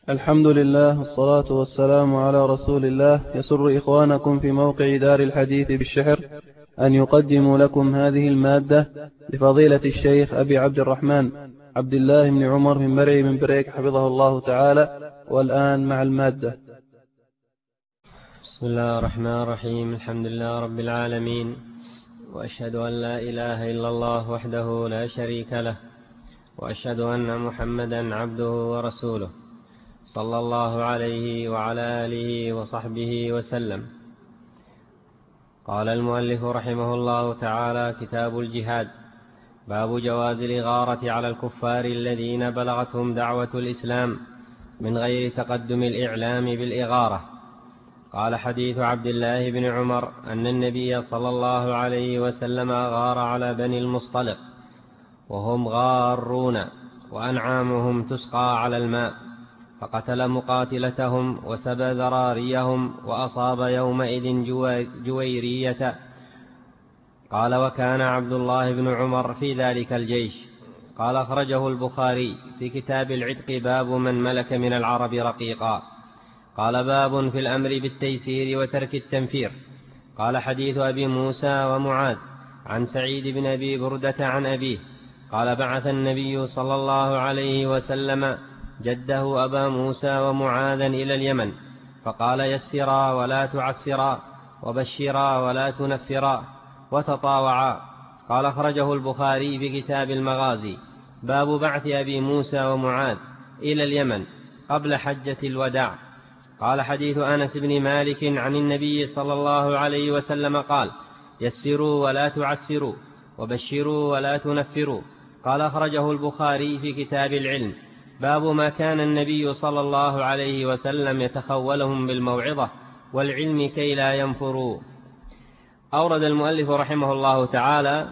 الحمد لله والصلاة والسلام على رسول الله. يسر إخوانكم في موقع دار الحديث بالشحر أن يقدموا لكم هذه المادة لفضيلة الشيخ أبي عبد الرحمن عبد الله بن عمر من مرعي من بريك حفظه الله تعالى. والآن مع المادة. بسم الله الرحمن الرحيم. الحمد لله رب العالمين، وأشهد أن لا إله إلا الله وحده لا شريك له، وأشهد أن محمدا عبده ورسوله صلى الله عليه وعلى آله وصحبه وسلم. قال المؤلف رحمه الله تعالى: كتاب الجهاد. باب جواز الإغارة على الكفار الذين بلغتهم دعوة الإسلام من غير تقدم الإعلام بالإغارة. قال: حديث عبد الله بن عمر أن النبي صلى الله عليه وسلم أغار على بني المصطلق وهم غارون وأنعامهم تسقى على الماء، فقتل مقاتلتهم وسبى ذراريهم وأصاب يومئذ جويرية. قال: وكان عبد الله بن عمر في ذلك الجيش. قال: أخرجه البخاري في كتاب العتق باب من ملك من العرب رقيقا. قال: باب في الأمر بالتيسير وترك التنفير. قال: حديث أبي موسى ومعاذ عن سعيد بن أبي بردة عن أبيه قال: بعث النبي صلى الله عليه وسلم جده أبا موسى ومعاذا إلى اليمن، فقال: يسرا ولا تعسرا، وبشرا ولا تنفرا، وتطاوعا. قال: أخرجه البخاري في كتاب المغازي باب بعث أبي موسى ومعاذ إلى اليمن قبل حجة الوداع. قال: حديث أنس بن مالك عن النبي صلى الله عليه وسلم قال: يسروا ولا تعسروا، وبشروا ولا تنفروا. قال: أخرجه البخاري في كتاب العلم باب ما كان النبي صلى الله عليه وسلم يتخولهم بالموعظة والعلم كي لا ينفروا. أورد المؤلف رحمه الله تعالى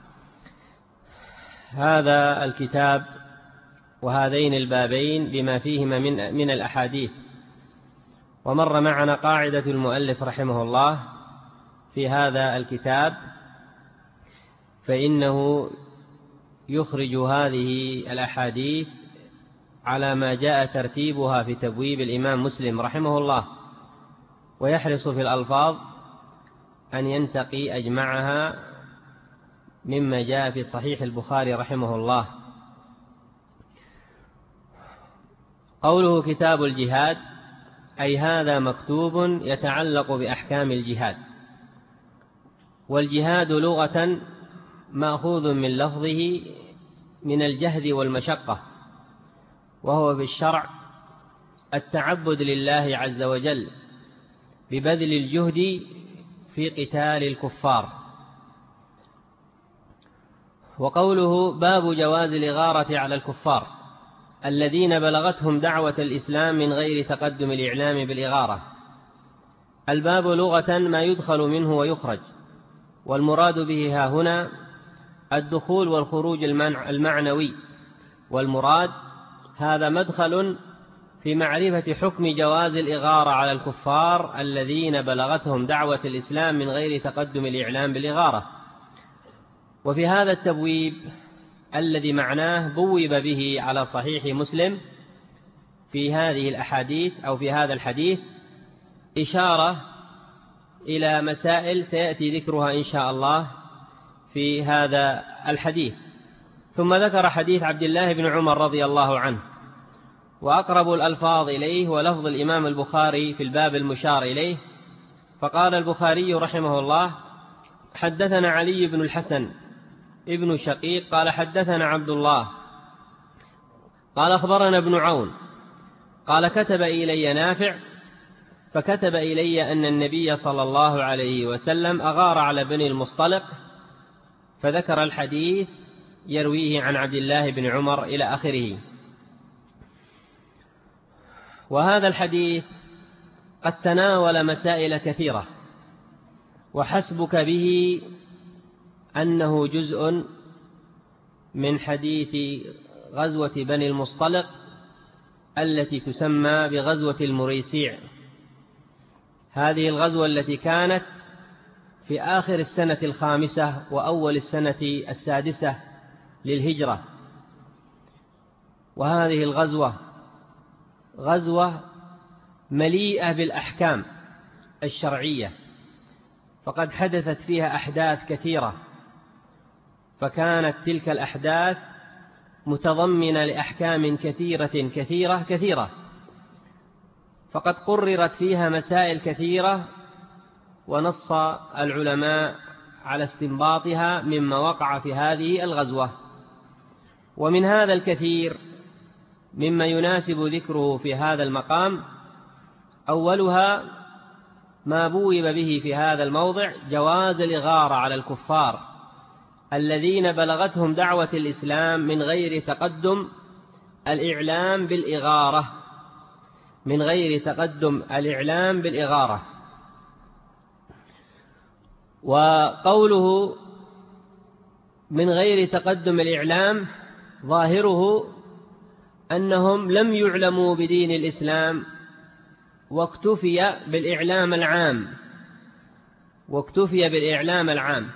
هذا الكتاب وهذين البابين بما فيهما من الأحاديث. ومر معنا قاعدة المؤلف رحمه الله في هذا الكتاب، فإنه يخرج هذه الأحاديث على ما جاء ترتيبها في تبويب الإمام مسلم رحمه الله، ويحرص في الألفاظ أن ينتقي أجمعها مما جاء في صحيح البخاري رحمه الله. قوله كتاب الجهاد أي هذا مكتوب يتعلق بأحكام الجهاد. والجهاد لغة مأخوذ من لفظه من الجهد والمشقة، وهو بالشرع التعبد لله عز وجل ببذل الجهد في قتال الكفار. وقوله باب جواز الإغارة على الكفار الذين بلغتهم دعوة الإسلام من غير تقدم الإعلام بالإغارة. الباب لغة ما يدخل منه ويخرج، والمراد به ها هنا الدخول والخروج المعنوي، والمراد هذا مدخل في معرفة حكم جواز الإغارة على الكفار الذين بلغتهم دعوة الإسلام من غير تقدم الإعلام بالإغارة. وفي هذا التبويب الذي معناه بوب به على صحيح مسلم في هذه الأحاديث أو في هذا الحديث إشارة إلى مسائل سيأتي ذكرها إن شاء الله في هذا الحديث. ثم ذكر حديث عبد الله بن عمر رضي الله عنه، وأقرب الألفاظ إليه ولفظ الإمام البخاري في الباب المشار إليه. فقال البخاري رحمه الله: حدثنا علي بن الحسن ابن شقيق قال: حدثنا عبد الله قال: أخبرنا ابن عون قال: كتب إلي نافع فكتب إلي أن النبي صلى الله عليه وسلم أغار على بني المصطلق، فذكر الحديث يرويه عن عبد الله بن عمر إلى آخره. وهذا الحديث قد تناول مسائل كثيرة، وحسبك به أنه جزء من حديث غزوة بني المصطلق التي تسمى بغزوة المريسيع. هذه الغزوة التي كانت في آخر السنة 5 وأول السنة 6 للهجرة. وهذه الغزوة غزوة مليئة بالأحكام الشرعية، فقد حدثت فيها أحداث كثيرة، فكانت تلك الأحداث متضمنة لأحكام كثيرة كثيرة كثيرة، فقد قررت فيها مسائل كثيرة، ونص العلماء على استنباطها مما وقع في هذه الغزوة. ومن هذا الكثير مما يناسب ذكره في هذا المقام، أولها ما بوب به في هذا الموضع جواز الإغارة على الكفار الذين بلغتهم دعوة الإسلام من غير تقدم الإعلام بالإغارة، من غير تقدم الإعلام بالإغارة. وقوله من غير تقدم الإعلام ظاهره أنهم لم يعلموا بدين الإسلام، واكتفي بالإعلام العام،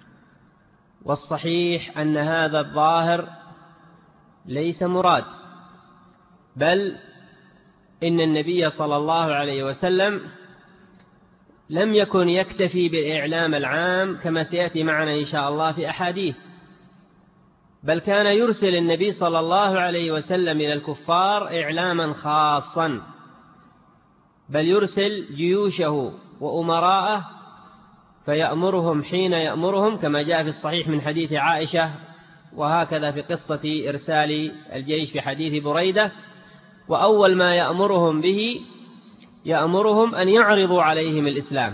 والصحيح أن هذا الظاهر ليس مراد، بل إن النبي صلى الله عليه وسلم لم يكن يكتفي بالإعلام العام كما سيأتي معنا إن شاء الله في أحاديث، بل كان يرسل النبي صلى الله عليه وسلم إلى الكفار إعلاما خاصا، بل يرسل جيوشه وأمراءه فيأمرهم حين يأمرهم، كما جاء في الصحيح من حديث عائشة، وهكذا في قصة إرسال الجيش في حديث بريدة. وأول ما يأمرهم به يأمرهم أن يعرضوا عليهم الإسلام،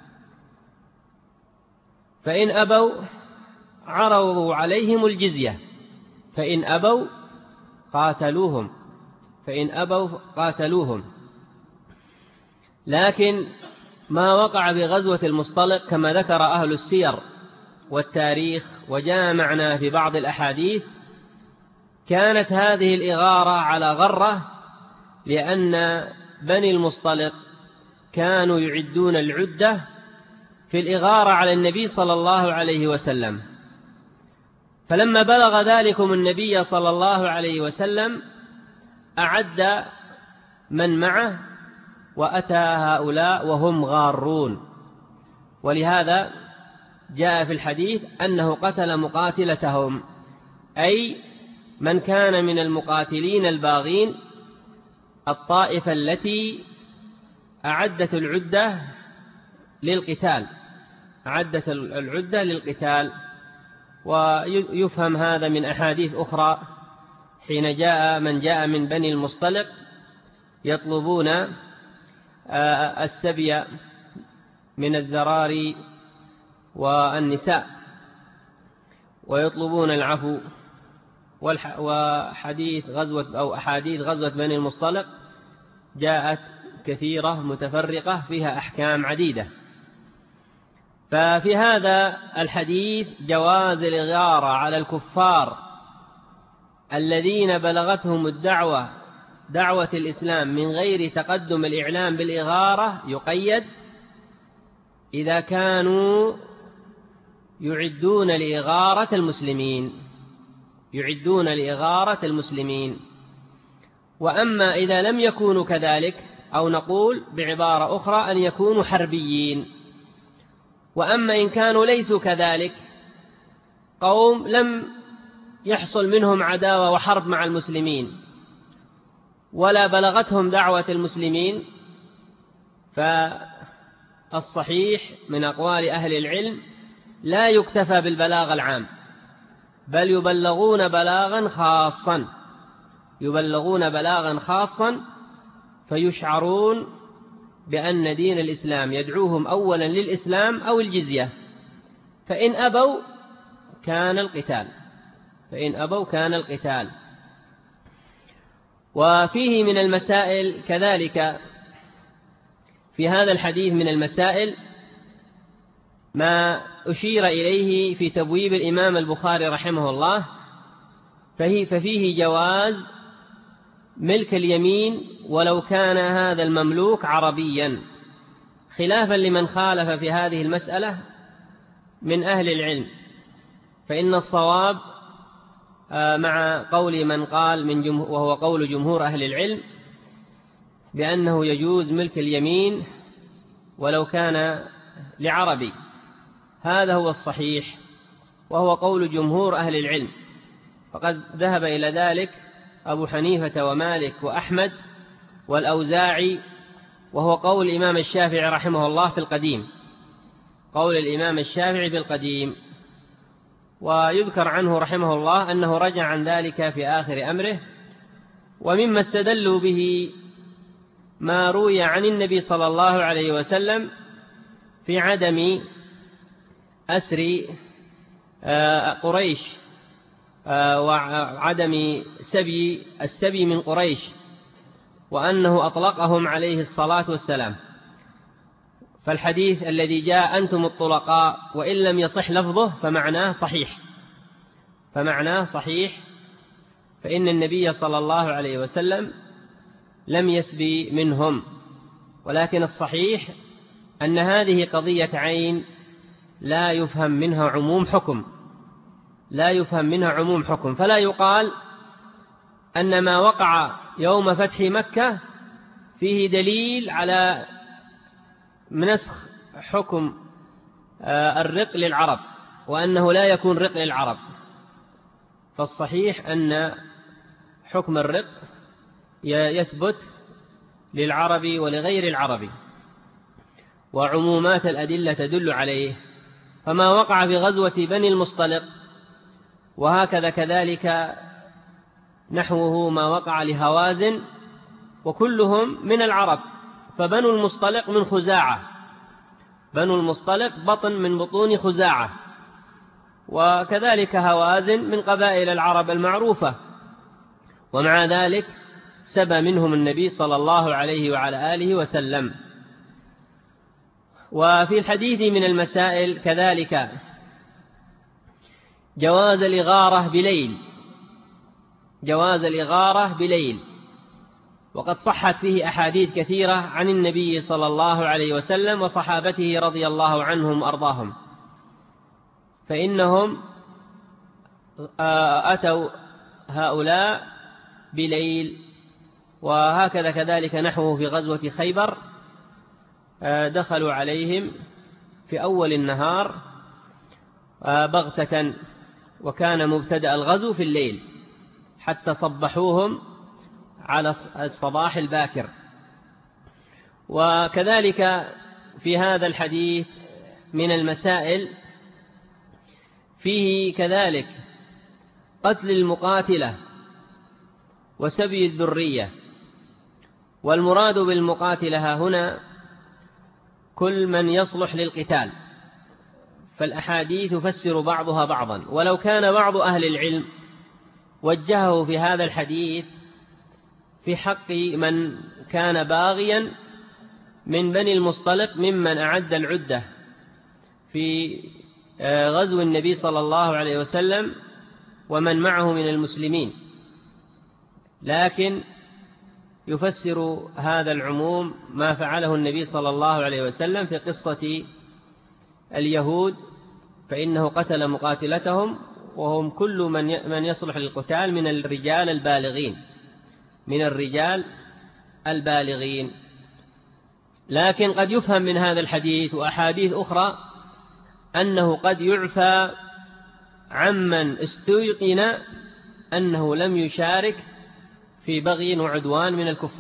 فإن أبوا عرضوا عليهم الجزية، فإن أبوا قاتلوهم. لكن ما وقع بغزوة المصطلق كما ذكر أهل السير والتاريخ وجاء معنا في بعض الأحاديث، كانت هذه الإغارة على غرة، لأن بني المصطلق كانوا يعدون العدة في الإغارة على النبي صلى الله عليه وسلم، فلما بلغ ذلكم النبي صلى الله عليه وسلم أعد من معه وأتى هؤلاء وهم غارون، ولهذا جاء في الحديث أنه قتل مقاتلتهم، أي من كان من المقاتلين الباغين، الطائفة التي أعدت العدة للقتال. ويفهم هذا من أحاديث أخرى، حين جاء من جاء من بني المصطلق يطلبون السبي من الذراري والنساء ويطلبون العفو، وحديث غزوة أو أحاديث غزوة بني المصطلق جاءت كثيرة متفرقة فيها أحكام عديدة. ففي هذا الحديث جواز الإغارة على الكفار الذين بلغتهم دعوة الإسلام من غير تقدم الإعلام بالإغارة، يقيد إذا كانوا يعدون لإغارة المسلمين. وأما إذا لم يكونوا كذلك، أو نقول بعبارة أخرى أن يكونوا حربيين. وأما إن كانوا ليسوا كذلك، قوم لم يحصل منهم عداوة وحرب مع المسلمين ولا بلغتهم دعوة المسلمين، فالصحيح من أقوال أهل العلم لا يكتفى بالبلاغ العام، بل يبلغون بلاغا خاصا فيشعرون بأن دين الإسلام يدعوهم أولا للإسلام أو الجزية، فإن أبوا كان القتال. وفيه من المسائل كذلك في هذا الحديث من المسائل ما أشير إليه في تبويب الإمام البخاري رحمه الله، ففيه جواز ملك اليمين ولو كان هذا المملوك عربيا، خلافا لمن خالف في هذه المسألة من أهل العلم، فإن الصواب مع قول من قال وهو قول جمهور أهل العلم بأنه يجوز ملك اليمين ولو كان لعربي. هذا هو الصحيح، وهو قول جمهور أهل العلم، فقد ذهب إلى ذلك أبو حنيفة ومالك وأحمد والأوزاعي، وهو قول الإمام الشافعي رحمه الله في القديم، قول الإمام الشافعي في القديم. ويذكر عنه رحمه الله أنه رجع عن ذلك في آخر أمره. ومما استدلوا به ما روي عن النبي صلى الله عليه وسلم في عدم أسر قريش وعدم السبي من قريش، وأنه أطلقهم عليه الصلاة والسلام. فالحديث الذي جاء أنتم الطلقاء وإن لم يصح لفظه فمعناه صحيح، فإن النبي صلى الله عليه وسلم لم يسبي منهم، ولكن الصحيح أن هذه قضية عين لا يفهم منها عموم حكم، فلا يقال أن ما وقع يوم فتح مكة فيه دليل على منسخ حكم الرق للعرب، وأنه لا يكون رق للعرب. فالصحيح أن حكم الرق يثبت للعرب ولغير العرب، وعمومات الأدلة تدل عليه. فما وقع في غزوة بني المصطلق، وهكذا كذلك نحوه ما وقع لهوازن، وكلهم من العرب. فبنو المصطلق من خزاعة، بنو المصطلق بطن من بطون خزاعة، وكذلك هوازن من قبائل العرب المعروفة، ومع ذلك سبى منهم النبي صلى الله عليه وعلى آله وسلم. وفي الحديث من المسائل كذلك جواز الإغارة بليل، وقد صحت فيه أحاديث كثيرة عن النبي صلى الله عليه وسلم وصحابته رضي الله عنهم وأرضاهم، فإنهم أتوا هؤلاء بليل. وهكذا كذلك نحوه في غزوة خيبر، دخلوا عليهم في أول النهار بغتة، وكان مبتدأ الغزو في الليل حتى صبحوهم على الصباح الباكر. وكذلك في هذا الحديث من المسائل فيه كذلك قتل المقاتلة وسبي الذرية. والمراد بالمقاتلة هنا كل من يصلح للقتال، فالأحاديث تفسر بعضها بعضا. ولو كان بعض أهل العلم وجهه في هذا الحديث في حق من كان باغيا من بني المصطلق ممن أعد العدة في غزو النبي صلى الله عليه وسلم ومن معه من المسلمين، لكن يفسر هذا العموم ما فعله النبي صلى الله عليه وسلم في قصة اليهود، فإنه قتل مقاتلتهم وهم كل من يصلح للقتال من الرجال البالغين. لكن قد يفهم من هذا الحديث وأحاديث أخرى أنه قد يعفى عمن استيقن أنه لم يشارك في بغي وعدوان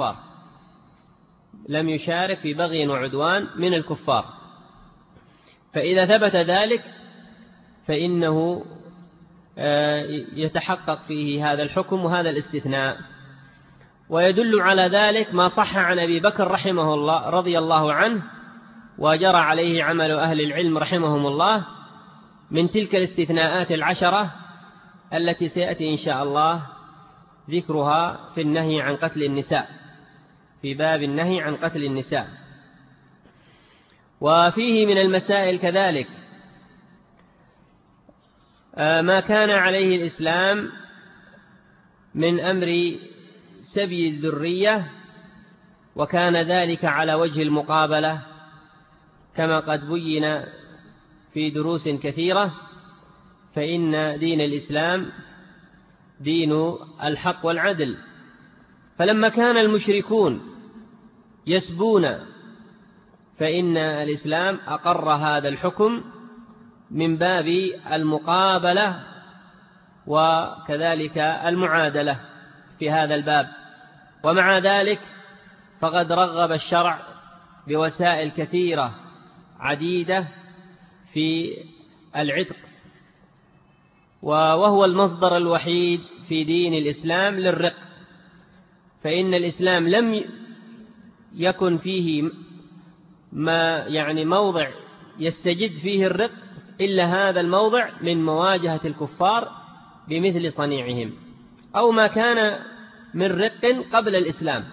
من الكفار، فإذا ثبت ذلك فإنه يتحقق فيه هذا الحكم وهذا الاستثناء. ويدل على ذلك ما صح عن أبي بكر رحمه الله رضي الله عنه، وجرى عليه عمل أهل العلم رحمهم الله، من تلك الاستثناءات 10 التي سيأتي إن شاء الله ذكرها في النهي عن قتل النساء، في باب النهي عن قتل النساء. وفيه من المسائل كذلك ما كان عليه الإسلام من أمر سبي الذرية، وكان ذلك على وجه المقابلة كما قد بين في دروس كثيرة، فإن دين الإسلام دين الحق والعدل. فلما كان المشركون يسبون، فإن الإسلام أقر هذا الحكم من باب المقابلة وكذلك المعادلة في هذا الباب. ومع ذلك فقد رغب الشرع بوسائل كثيرة عديدة في العتق، وهو المصدر الوحيد في دين الإسلام للرق، فإن الإسلام لم يكن فيه موضع يستجد فيه الرق إلا هذا الموضع من مواجهة الكفار بمثل صنيعهم، أو ما كان من رق قبل الإسلام.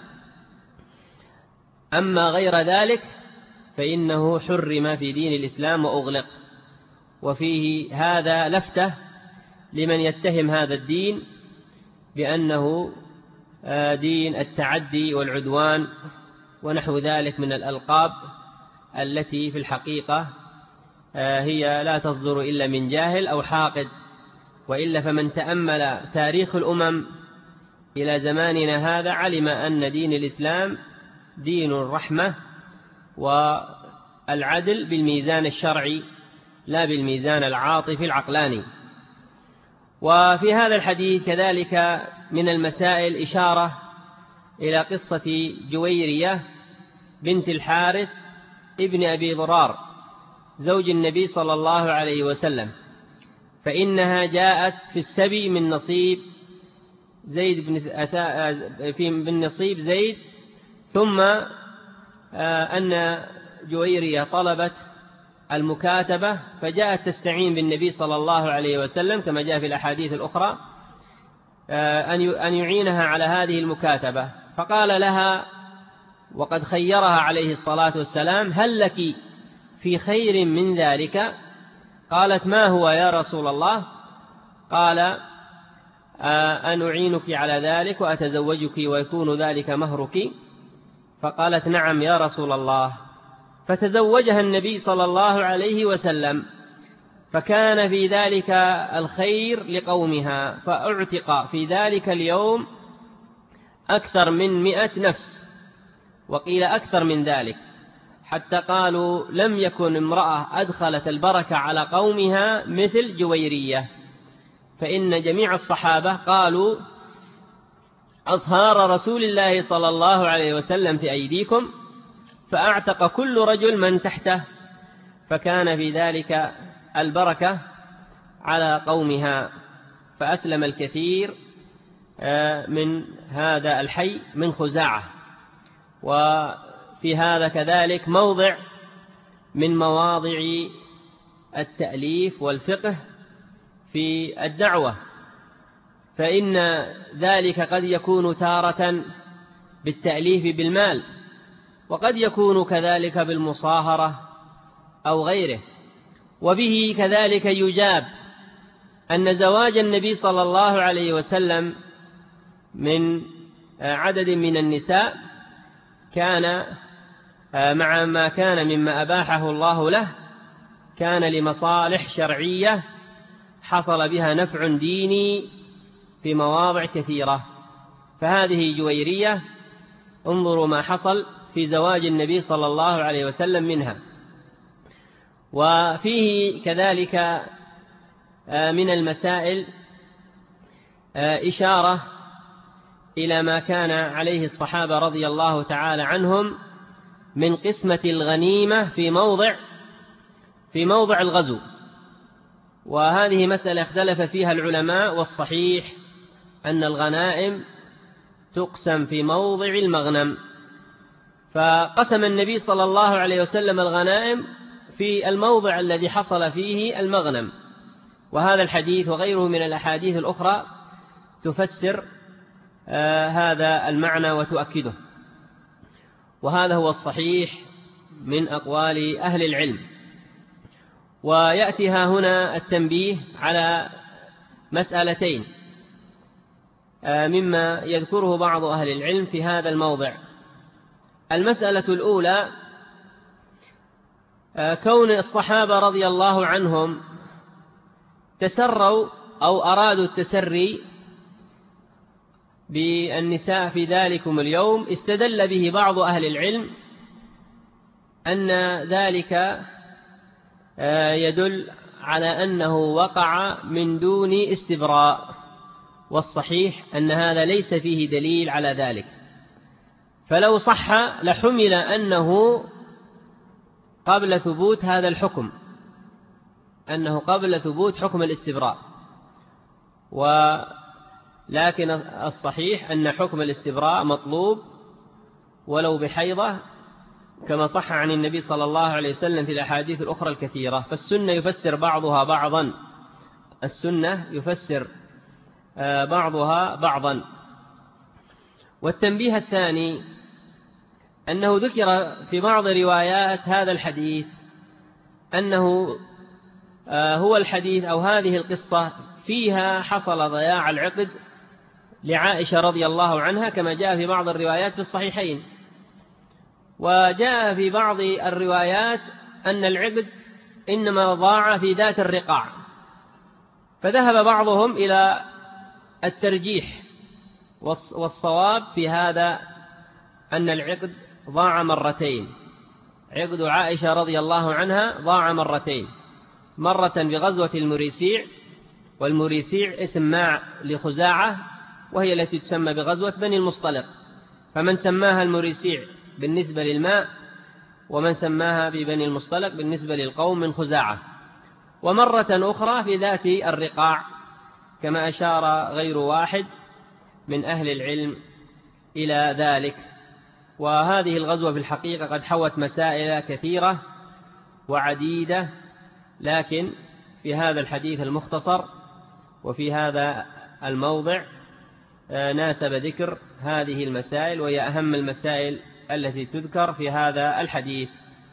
أما غير ذلك فإنه حرم في دين الإسلام وأغلق. وفيه هذا لفتة لمن يتهم هذا الدين بأنه دين التعدي والعدوان ونحو ذلك من الألقاب التي في الحقيقة هي لا تصدر إلا من جاهل أو حاقد، وإلا فمن تأمل تاريخ الأمم إلى زماننا هذا علم أن دين الإسلام دين الرحمة والعدل بالميزان الشرعي لا بالميزان العاطفي العقلاني. وفي هذا الحديث كذلك من المسائل إشارة إلى قصة جويرية بنت الحارث ابن أبي ضرار زوج النبي صلى الله عليه وسلم، فإنها جاءت في السبي من نصيب زيد ثم أن جويرية طلبت المكاتبة فجاءت تستعين بالنبي صلى الله عليه وسلم كما جاء في الأحاديث الأخرى أن يعينها على هذه المكاتبة، فقال لها وقد خيرها عليه الصلاة والسلام: هل لك في خير من ذلك؟ قالت: ما هو يا رسول الله؟ قال: أن أعينك على ذلك وأتزوجك ويكون ذلك مهرك. فقالت: نعم يا رسول الله. فتزوجها النبي صلى الله عليه وسلم، فكان في ذلك الخير لقومها، فأعتق في ذلك اليوم أكثر من 100 نفس، وقيل أكثر من ذلك، حتى قالوا لم يكن امرأة أدخلت البركة على قومها مثل جويرية. فإن جميع الصحابة قالوا: أصهار رسول الله صلى الله عليه وسلم في أيديكم، فأعتق كل رجل من تحته، فكان في ذلك البركة على قومها، فأسلم الكثير من هذا الحي من خزاعة. وفي هذا كذلك موضع من مواضع التأليف والفقه في الدعوة، فإن ذلك قد يكون تارة بالتأليف بالمال، وقد يكون كذلك بالمصاهرة أو غيره. وبه كذلك يجاب أن زواج النبي صلى الله عليه وسلم من عدد من النساء كان مع ما كان مما أباحه الله له كان لمصالح شرعية حصل بها نفع ديني في مواضع كثيرة. فهذه جويرية انظروا ما حصل في زواج النبي صلى الله عليه وسلم منها. وفيه كذلك من المسائل إشارة إلى ما كان عليه الصحابة رضي الله تعالى عنهم من قسمة الغنيمة في موضع الغزو، وهذه مسألة اختلف فيها العلماء، والصحيح أن الغنائم تقسم في موضع المغنم. فقسم النبي صلى الله عليه وسلم الغنائم في الموضع الذي حصل فيه المغنم، وهذا الحديث وغيره من الأحاديث الأخرى تفسر هذا المعنى وتؤكده، وهذا هو الصحيح من أقوال أهل العلم. ويأتي هنا التنبيه على مسألتين مما يذكره بعض أهل العلم في هذا الموضع. المسألة الأولى كون الصحابة رضي الله عنهم تسروا أو أرادوا التسري بالنساء في ذلكم اليوم استدل به بعض أهل العلم أن ذلك يدل على أنه وقع من دون استبراء، والصحيح أن هذا ليس فيه دليل على ذلك، فلو صح لحمل أنه قبل ثبوت هذا الحكم، أنه قبل ثبوت حكم الاستبراء، ولكن الصحيح أن حكم الاستبراء مطلوب ولو بحيضة، كما صح عن النبي صلى الله عليه وسلم في الأحاديث الأخرى الكثيرة. فالسنة يفسر بعضها بعضا، السنة يفسر بعضها بعضا. والتنبيه الثاني أنه ذكر في بعض روايات هذا الحديث أنه هو الحديث أو هذه القصة فيها حصل ضياع العقد لعائشة رضي الله عنها، كما جاء في بعض الروايات في الصحيحين. وجاء في بعض الروايات أن العقد إنما ضاع في ذات الرقاع، فذهب بعضهم إلى الترجيح، والصواب في هذا أن العقد ضاع مرتين. عقد عائشة رضي الله عنها ضاع مرتين، مرة بغزوة المريسيع، والمريسيع اسم ماء لخزاعة، وهي التي تسمى بغزوة بني المصطلق، فمن سماها المريسيع بالنسبة للماء، ومن سماها ببني المصطلق بالنسبة للقوم من خزاعة. ومرة أخرى في ذات الرقاع، كما أشار غير واحد من أهل العلم إلى ذلك. وهذه الغزوة في الحقيقة قد حوت مسائل كثيرة وعديدة، لكن في هذا الحديث المختصر وفي هذا الموضع ناسب ذكر هذه المسائل، وهي أهم المسائل التي تذكر في هذا الحديث.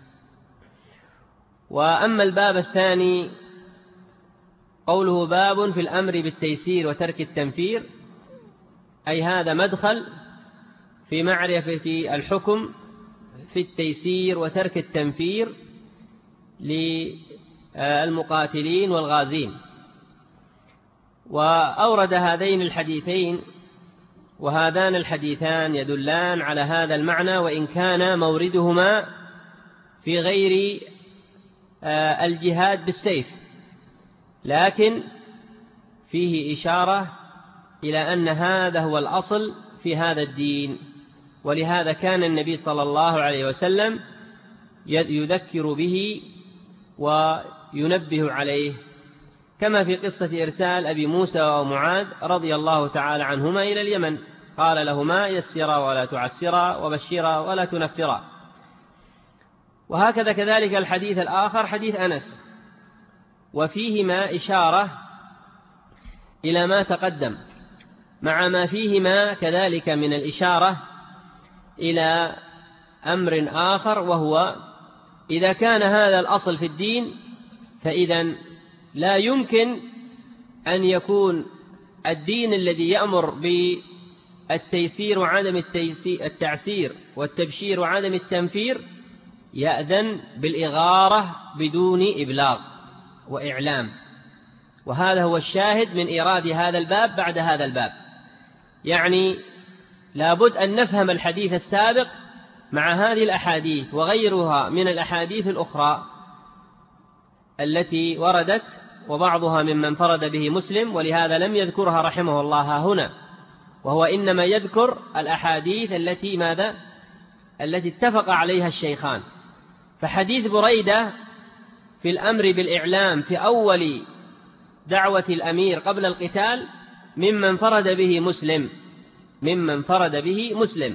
وأما الباب الثاني قوله باب في الأمر بالتيسير وترك التنفير، أي هذا مدخل في معرفة الحكم في التيسير وترك التنفير للمقاتلين والغازين. وأورد هذين الحديثين، وهذان الحديثان يدلان على هذا المعنى، وإن كان موردهما في غير الجهاد بالسيف، لكن فيه إشارة إلى أن هذا هو الأصل في هذا الدين. ولهذا كان النبي صلى الله عليه وسلم يذكر به وينبه عليه، كما في قصة إرسال أبي موسى ومعاذ رضي الله تعالى عنهما إلى اليمن، قال لهما يسرا ولا تعسرا وبشرا ولا تنفرا. وهكذا كذلك الحديث الآخر حديث أنس، وفيهما إشارة إلى ما تقدم، مع ما فيهما كذلك من الإشارة إلى أمر آخر، وهو إذا كان هذا الأصل في الدين، فإذا لا يمكن أن يكون الدين الذي يأمر بالتيسير وعدم التعسير والتبشير وعدم التنفير يأذن بالإغارة بدون إبلاغ وإعلام. وهذا هو الشاهد من إيراد هذا الباب بعد هذا الباب، يعني لابد أن نفهم الحديث السابق مع هذه الأحاديث وغيرها من الأحاديث الأخرى التي وردت، وبعضها ممن فرد به مسلم، ولهذا لم يذكرها رحمه الله هنا، وهو إنما يذكر الأحاديث التي اتفق عليها الشيخان. فحديث بريدة في الأمر بالإعلام في أول دعوة الأمير قبل القتال ممن فرد به مسلم،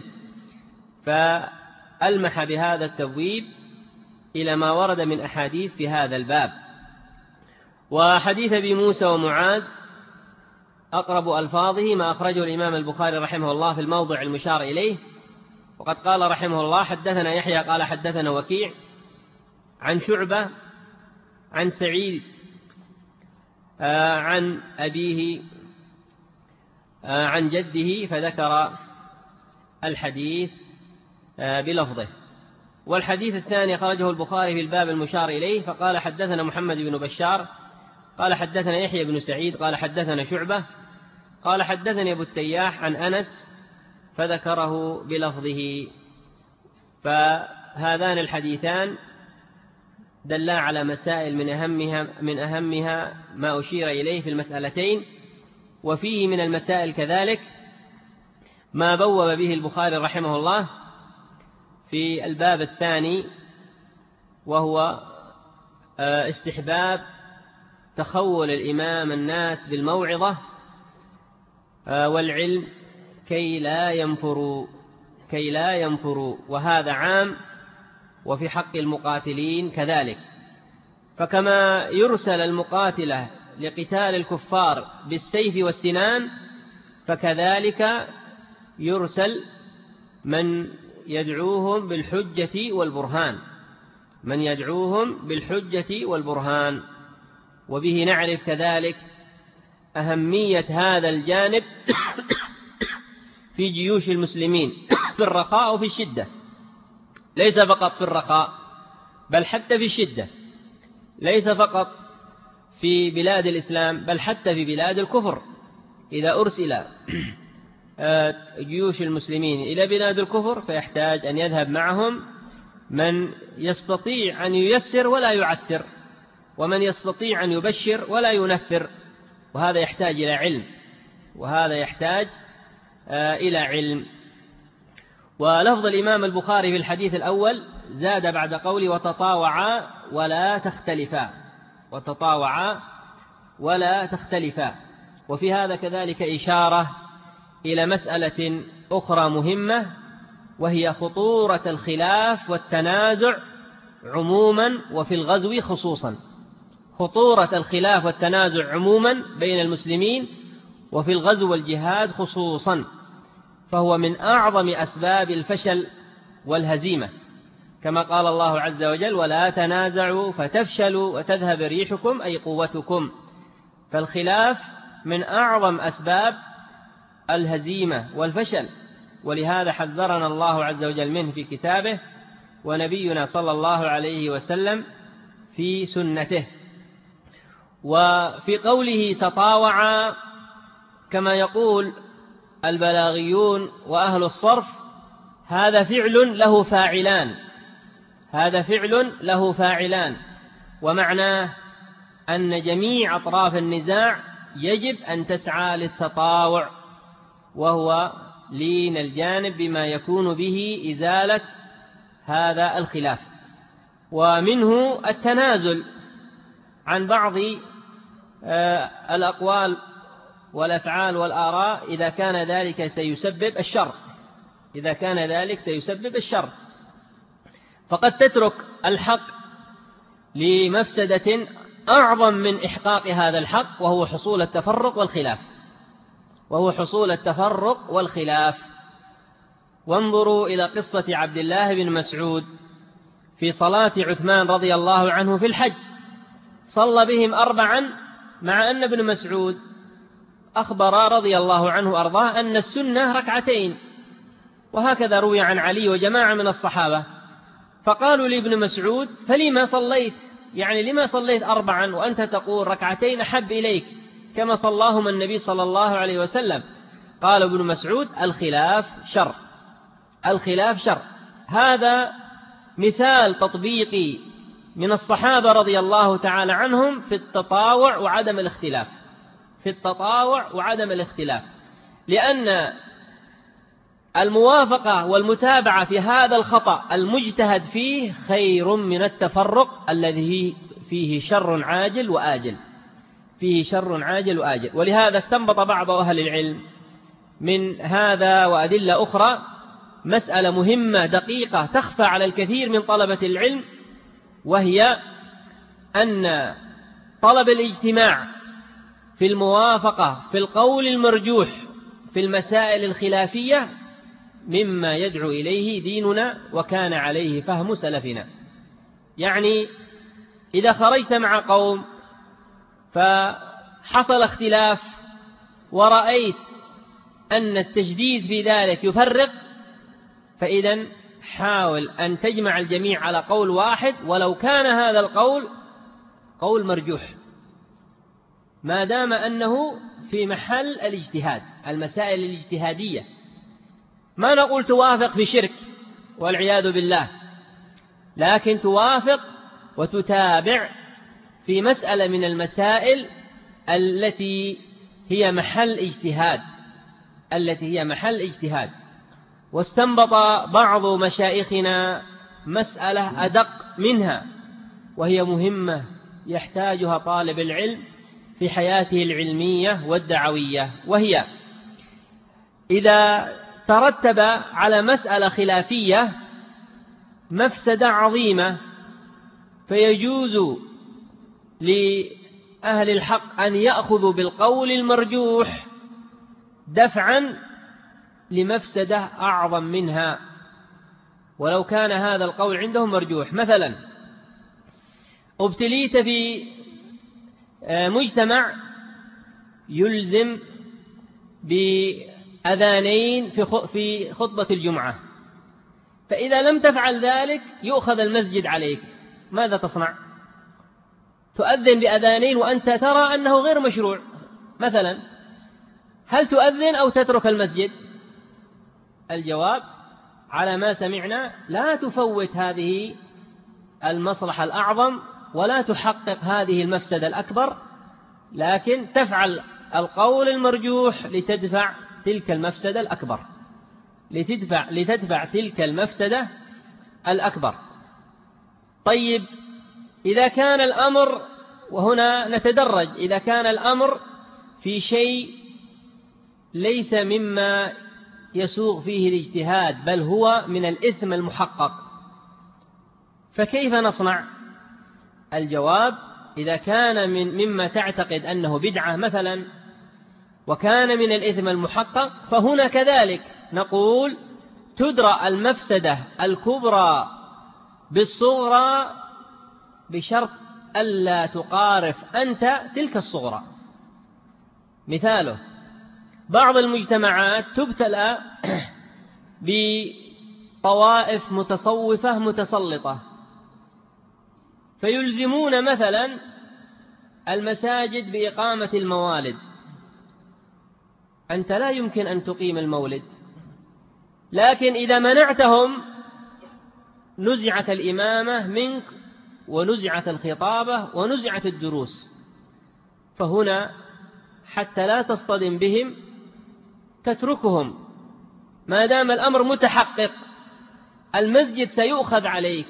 فألمح بهذا التبويب إلى ما ورد من أحاديث في هذا الباب. وحديث أبي موسى ومعاذ أقرب ألفاظه ما أخرجه الإمام البخاري رحمه الله في الموضع المشار إليه، وقد قال رحمه الله حدثنا يحيى قال حدثنا وكيع عن شعبة عن سعيد عن أبيه عن جده، فذكر الحديث بلفظه. والحديث الثاني خرجه البخاري في الباب المشار إليه، فقال حدثنا محمد بن بشار قال حدثنا يحيى بن سعيد قال حدثنا شعبة قال حدثني أبو التياح عن أنس فذكره بلفظه. فهذان الحديثان دلا على مسائل من أهمها ما أشير إليه في المسألتين. وفيه من المسائل كذلك ما بوب به البخاري رحمه الله في الباب الثاني، وهو استحباب تخول الإمام الناس بالموعظة والعلم كي لا ينفروا، وهذا عام وفي حق المقاتلين كذلك. فكما يرسل المقاتلة لقتال الكفار بالسيف والسنان، فكذلك يرسل من يدعوهم بالحجة والبرهان. وبه نعرف كذلك أهمية هذا الجانب في جيوش المسلمين في الرخاء وفي الشدة، ليس فقط في الرخاء بل حتى في الشدة، ليس فقط في بلاد الإسلام بل حتى في بلاد الكفر. إذا أرسل جيوش المسلمين إلى بلاد الكفر فيحتاج أن يذهب معهم من يستطيع أن ييسر ولا يعسر، ومن يستطيع أن يبشر ولا ينفر، وهذا يحتاج إلى علم. ولفظ الإمام البخاري في الحديث الأول زاد بعد قوله وتطاوعا ولا تختلفا. وفي هذا كذلك إشارة إلى مسألة أخرى مهمة، وهي خطورة الخلاف والتنازع عموما وفي الغزو خصوصا. خطورة الخلاف والتنازع عموما بين المسلمين وفي الغزو والجهاد خصوصا، فهو من أعظم أسباب الفشل والهزيمة، كما قال الله عز وجل ولا تنازعوا فتفشلوا وتذهب ريحكم أي قوتكم. فالخلاف من أعظم أسباب الهزيمة والفشل، ولهذا حذرنا الله عز وجل منه في كتابه، ونبينا صلى الله عليه وسلم في سنته. وفي قوله تطاوعا كما يقول البلاغيون وأهل الصرف هذا فعل له فاعلان، ومعناه أن جميع أطراف النزاع يجب أن تسعى للتطاوع، وهو لين الجانب بما يكون به إزالة هذا الخلاف. ومنه التنازل عن بعض الأقوال والأفعال والآراء إذا كان ذلك سيسبب الشر، فقد تترك الحق لمفسدة أعظم من إحقاق هذا الحق، وهو حصول التفرق والخلاف. وانظروا إلى قصة عبد الله بن مسعود في صلاة عثمان رضي الله عنه في الحج، صلى بهم 4 مع أن ابن مسعود أخبر رضي الله عنه أرضاه أن السنة 2، وهكذا روي عن علي وجماعة من الصحابة. فقالوا لابن مسعود فلما صليت، يعني لما صليت 4 وأنت تقول 2 أحب إليك كما صلاهما النبي صلى الله عليه وسلم؟ قال ابن مسعود الخلاف شر. هذا مثال تطبيقي من الصحابة رضي الله تعالى عنهم في التطاوع وعدم الاختلاف، لأن الموافقة والمتابعة في هذا الخطأ المجتهد فيه خير من التفرق الذي فيه شر عاجل وآجل. ولهذا استنبط بعض أهل العلم من هذا وأدلة أخرى مسألة مهمة دقيقة تخفى على الكثير من طلبة العلم، وهي أن طلب الاجتماع في الموافقة في القول المرجوح في المسائل الخلافية مما يدعو إليه ديننا وكان عليه فهم سلفنا. يعني إذا خرجت مع قوم فحصل اختلاف ورأيت أن التجديد في ذلك يفرق، فإذا حاول أن تجمع الجميع على قول واحد، ولو كان هذا القول قول مرجوح، ما دام أنه في محل الاجتهاد، المسائل الاجتهادية. ما نقول توافق في شرك والعياذ بالله، لكن توافق وتتابع في مسألة من المسائل التي هي محل اجتهاد. واستنبط بعض مشايخنا مسألة أدق منها، وهي مهمة يحتاجها طالب العلم في حياته العلمية والدعوية، وهي إذا ترتب على مسألة خلافية مفسدة عظيمة، فيجوز لأهل الحق أن يأخذوا بالقول المرجوح دفعا لمفسدة أعظم منها، ولو كان هذا القول عندهم مرجوح. مثلا ابتليت في مجتمع يلزم بأذانين في خطبة الجمعة، فإذا لم تفعل ذلك يؤخذ المسجد عليك، ماذا تصنع؟ تؤذن بأذانين وأنت ترى أنه غير مشروع مثلا، هل تؤذن أو تترك المسجد؟ الجواب على ما سمعنا لا تفوت هذه المصلحة الأعظم ولا تحقق هذه المفسدة الأكبر، لكن تفعل القول المرجوح لتدفع تلك المفسدة الأكبر، لتدفع تلك المفسدة الأكبر. طيب، إذا كان الأمر، وهنا نتدرج، إذا كان الأمر في شيء ليس مما يسوغ فيه الاجتهاد بل هو من الإثم المحقق، فكيف نصنع؟ الجواب إذا كان مما تعتقد أنه بدعة مثلا وكان من الإثم المحقق، فهنا كذلك نقول تدرى المفسدة الكبرى بالصغرى بشرط ألا تقارف أنت تلك الصغرى. مثاله بعض المجتمعات تبتلى بطوائف متصوفة متسلطة، فيلزمون مثلا المساجد بإقامة الموالد. أنت لا يمكن أن تقيم المولد، لكن إذا منعتهم نزعت الإمامة منك ونزعت الخطابة ونزعت الدروس، فهنا حتى لا تصطدم بهم تتركهم، ما دام الأمر متحقق المسجد سيؤخذ عليك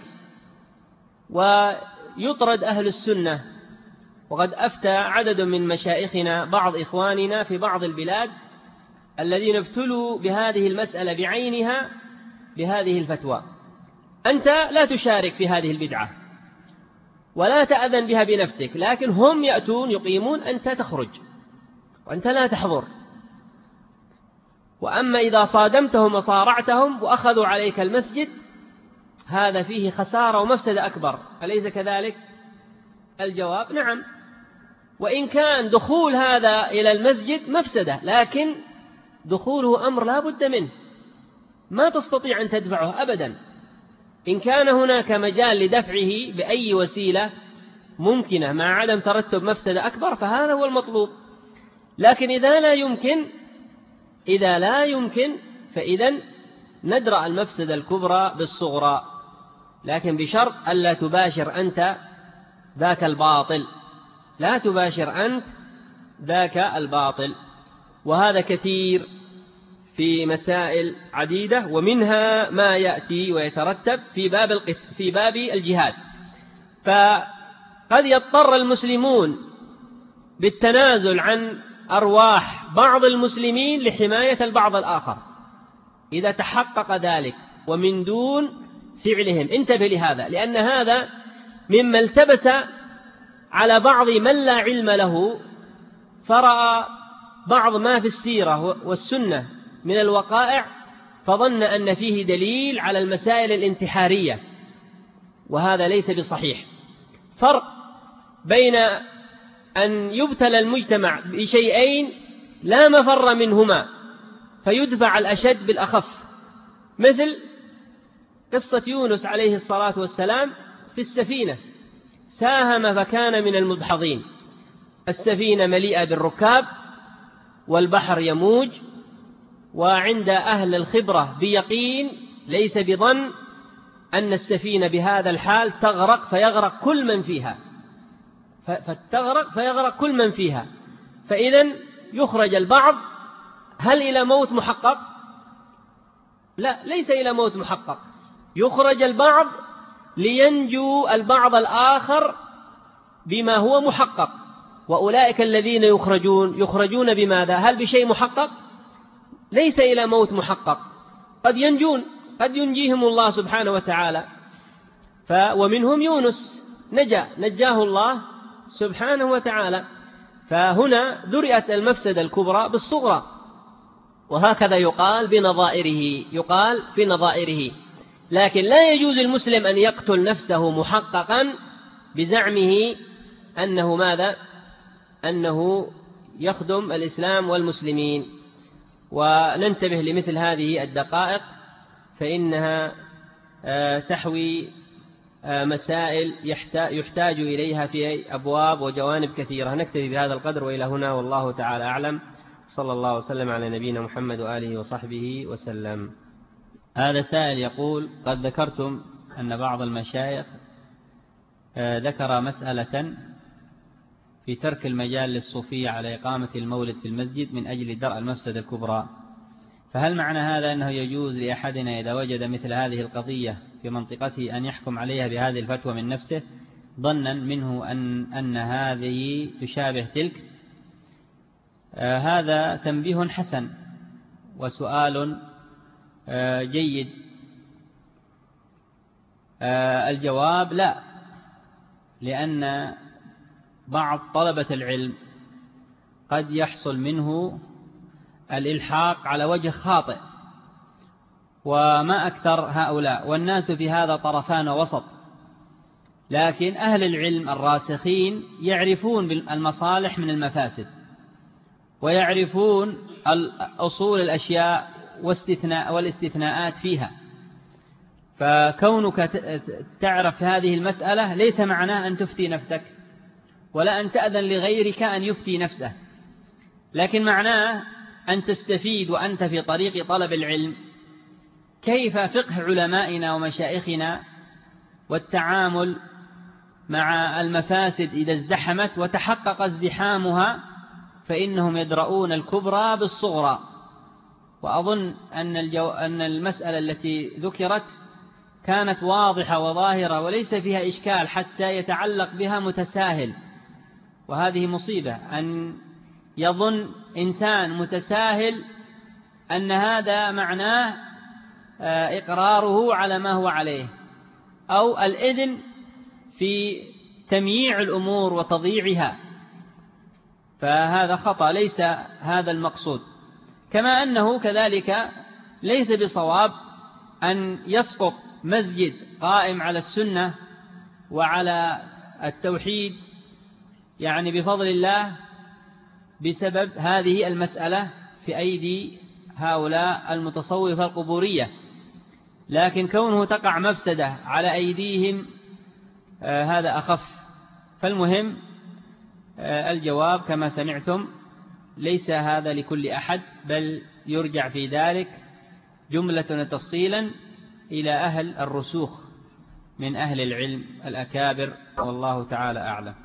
ويطرد أهل السنة. وقد أفتى عدد من مشايخنا بعض إخواننا في بعض البلاد الذين ابتلوا بهذه المسألة بعينها بهذه الفتوى: أنت لا تشارك في هذه البدعة ولا تأذن بها بنفسك، لكن هم يأتون يقيمون، أنت تخرج وأنت لا تحضر. وأما إذا صادمتهم وصارعتهم وأخذوا عليك المسجد، هذا فيه خسارة ومفسدة أكبر، أليس كذلك؟ الجواب نعم، وإن كان دخول هذا إلى المسجد مفسدة، لكن دخوله أمر لا بد منه، ما تستطيع أن تدفعه أبدا. إن كان هناك مجال لدفعه بأي وسيلة ممكنة مع عدم ترتب مفسدة أكبر فهذا هو المطلوب. لكن إذا لا يمكن فإذا ندرأ المفسدة الكبرى بالصغرى، لكن بشرط ألا تباشر أنت ذاك الباطل، لا تباشر أنت ذاك الباطل. وهذا كثير في مسائل عديدة، ومنها ما يأتي ويترتب في باب الجهاد. فقد يضطر المسلمون بالتنازل عن أرواح بعض المسلمين لحماية البعض الآخر إذا تحقق ذلك ومن دون فعلهم. انتبه لهذا، لأن هذا مما التبس على بعض من لا علم له، فرأى بعض ما في السيرة والسنة من الوقائع فظن أن فيه دليل على المسائل الانتحارية، وهذا ليس بصحيح. فرق بين أن يبتلى المجتمع بشيئين لا مفر منهما فيدفع الأشد بالأخف، مثل قصة يونس عليه الصلاة والسلام في السفينة، ساهم فكان من المدحضين، السفينة مليئة بالركاب والبحر يموج، وعند أهل الخبرة بيقين ليس بظن أن السفينة بهذا الحال تغرق فيغرق كل من فيها، فتغرق فيغرق كل من فيها، فإذن يخرج البعض. هل إلى موت محقق؟ لا، ليس إلى موت محقق. يخرج البعض لينجو البعض الآخر بما هو محقق. وأولئك الذين يخرجون بماذا؟ هل بشيء محقق؟ ليس إلى موت محقق، قد ينجون، قد ينجيهم الله سبحانه وتعالى. ومنهم يونس نجاه الله سبحانه وتعالى. فهنا درئت المفسدة الكبرى بالصغرى، وهكذا يقال في نظائره. لكن لا يجوز المسلم أن يقتل نفسه محققا بزعمه أنه ماذا؟ أنه يخدم الإسلام والمسلمين. وننتبه لمثل هذه الدقائق، فإنها تحوي مسائل يحتاج إليها في أبواب وجوانب كثيرة. نكتفي بهذا القدر وإلى هنا، والله تعالى أعلم. صلى الله وسلم على نبينا محمد وآله وصحبه وسلم. هذا سائل يقول: قد ذكرتم أن بعض المشايخ ذكر مسألة في ترك المجال للصوفية على إقامة المولد في المسجد من أجل درء المفسدة الكبرى، فهل معنى هذا أنه يجوز لأحدنا إذا وجد مثل هذه القضية في منطقته أن يحكم عليها بهذه الفتوى من نفسه ظنا منه أن هذه تشابه تلك؟ هذا تنبيه حسن وسؤال جيد. الجواب: لا، لأن بعض طلبة العلم قد يحصل منه الإلحاق على وجه خاطئ، وما أكثر هؤلاء، والناس في هذا طرفان وسط. لكن أهل العلم الراسخين يعرفون المصالح من المفاسد، ويعرفون أصول الأشياء والاستثناءات فيها. فكونك تعرف هذه المسألة ليس معناه أن تفتي نفسك، ولا أن تأذن لغيرك أن يفتي نفسه، لكن معناه أن تستفيد وأنت في طريق طلب العلم كيف فقه علمائنا ومشائخنا والتعامل مع المفاسد إذا ازدحمت وتحقق ازدحامها، فإنهم يدرؤون الكبرى بالصغرى. وأظن أن المسألة التي ذكرت كانت واضحة وظاهرة وليس فيها إشكال حتى يتعلق بها متساهل، وهذه مصيبة أن يظن إنسان متساهل أن هذا معناه إقراره على ما هو عليه، أو الإذن في تمييع الأمور وتضييعها، فهذا خطأ، ليس هذا المقصود. كما أنه كذلك ليس بصواب أن يسقط مسجد قائم على السنة وعلى التوحيد يعني بفضل الله بسبب هذه المسألة في أيدي هؤلاء المتصوفة القبورية، لكن كونه تقع مفسدة على أيديهم هذا أخف. فالمهم الجواب كما سمعتم ليس هذا لكل أحد، بل يرجع في ذلك جملة وتفصيلا إلى أهل الرسوخ من أهل العلم الأكابر، والله تعالى أعلم.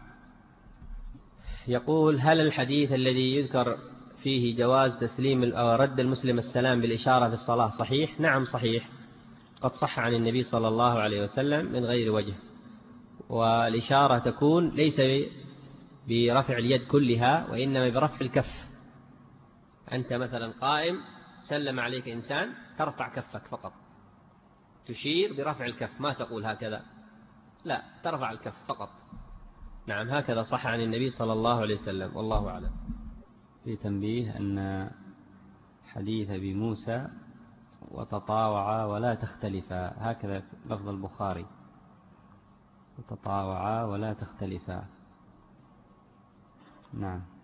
يقول: هل الحديث الذي يذكر فيه جواز تسليم أو رد المسلم السلام بالإشارة في الصلاة صحيح؟ نعم صحيح، قد صح عن النبي صلى الله عليه وسلم من غير وجه. والإشارة تكون ليس برفع اليد كلها، وإنما برفع الكف. أنت مثلا قائم سلم عليك إنسان، ترفع كفك فقط، تشير برفع الكف، ما تقول هكذا، لا، ترفع الكف فقط. نعم، هكذا صح عن النبي صلى الله عليه وسلم، والله أعلم. في تنبيه أن حديث أبي موسى وتطاوعا ولا تختلفا، هكذا لفظ البخاري، وتطاوعا ولا تختلفا. نعم.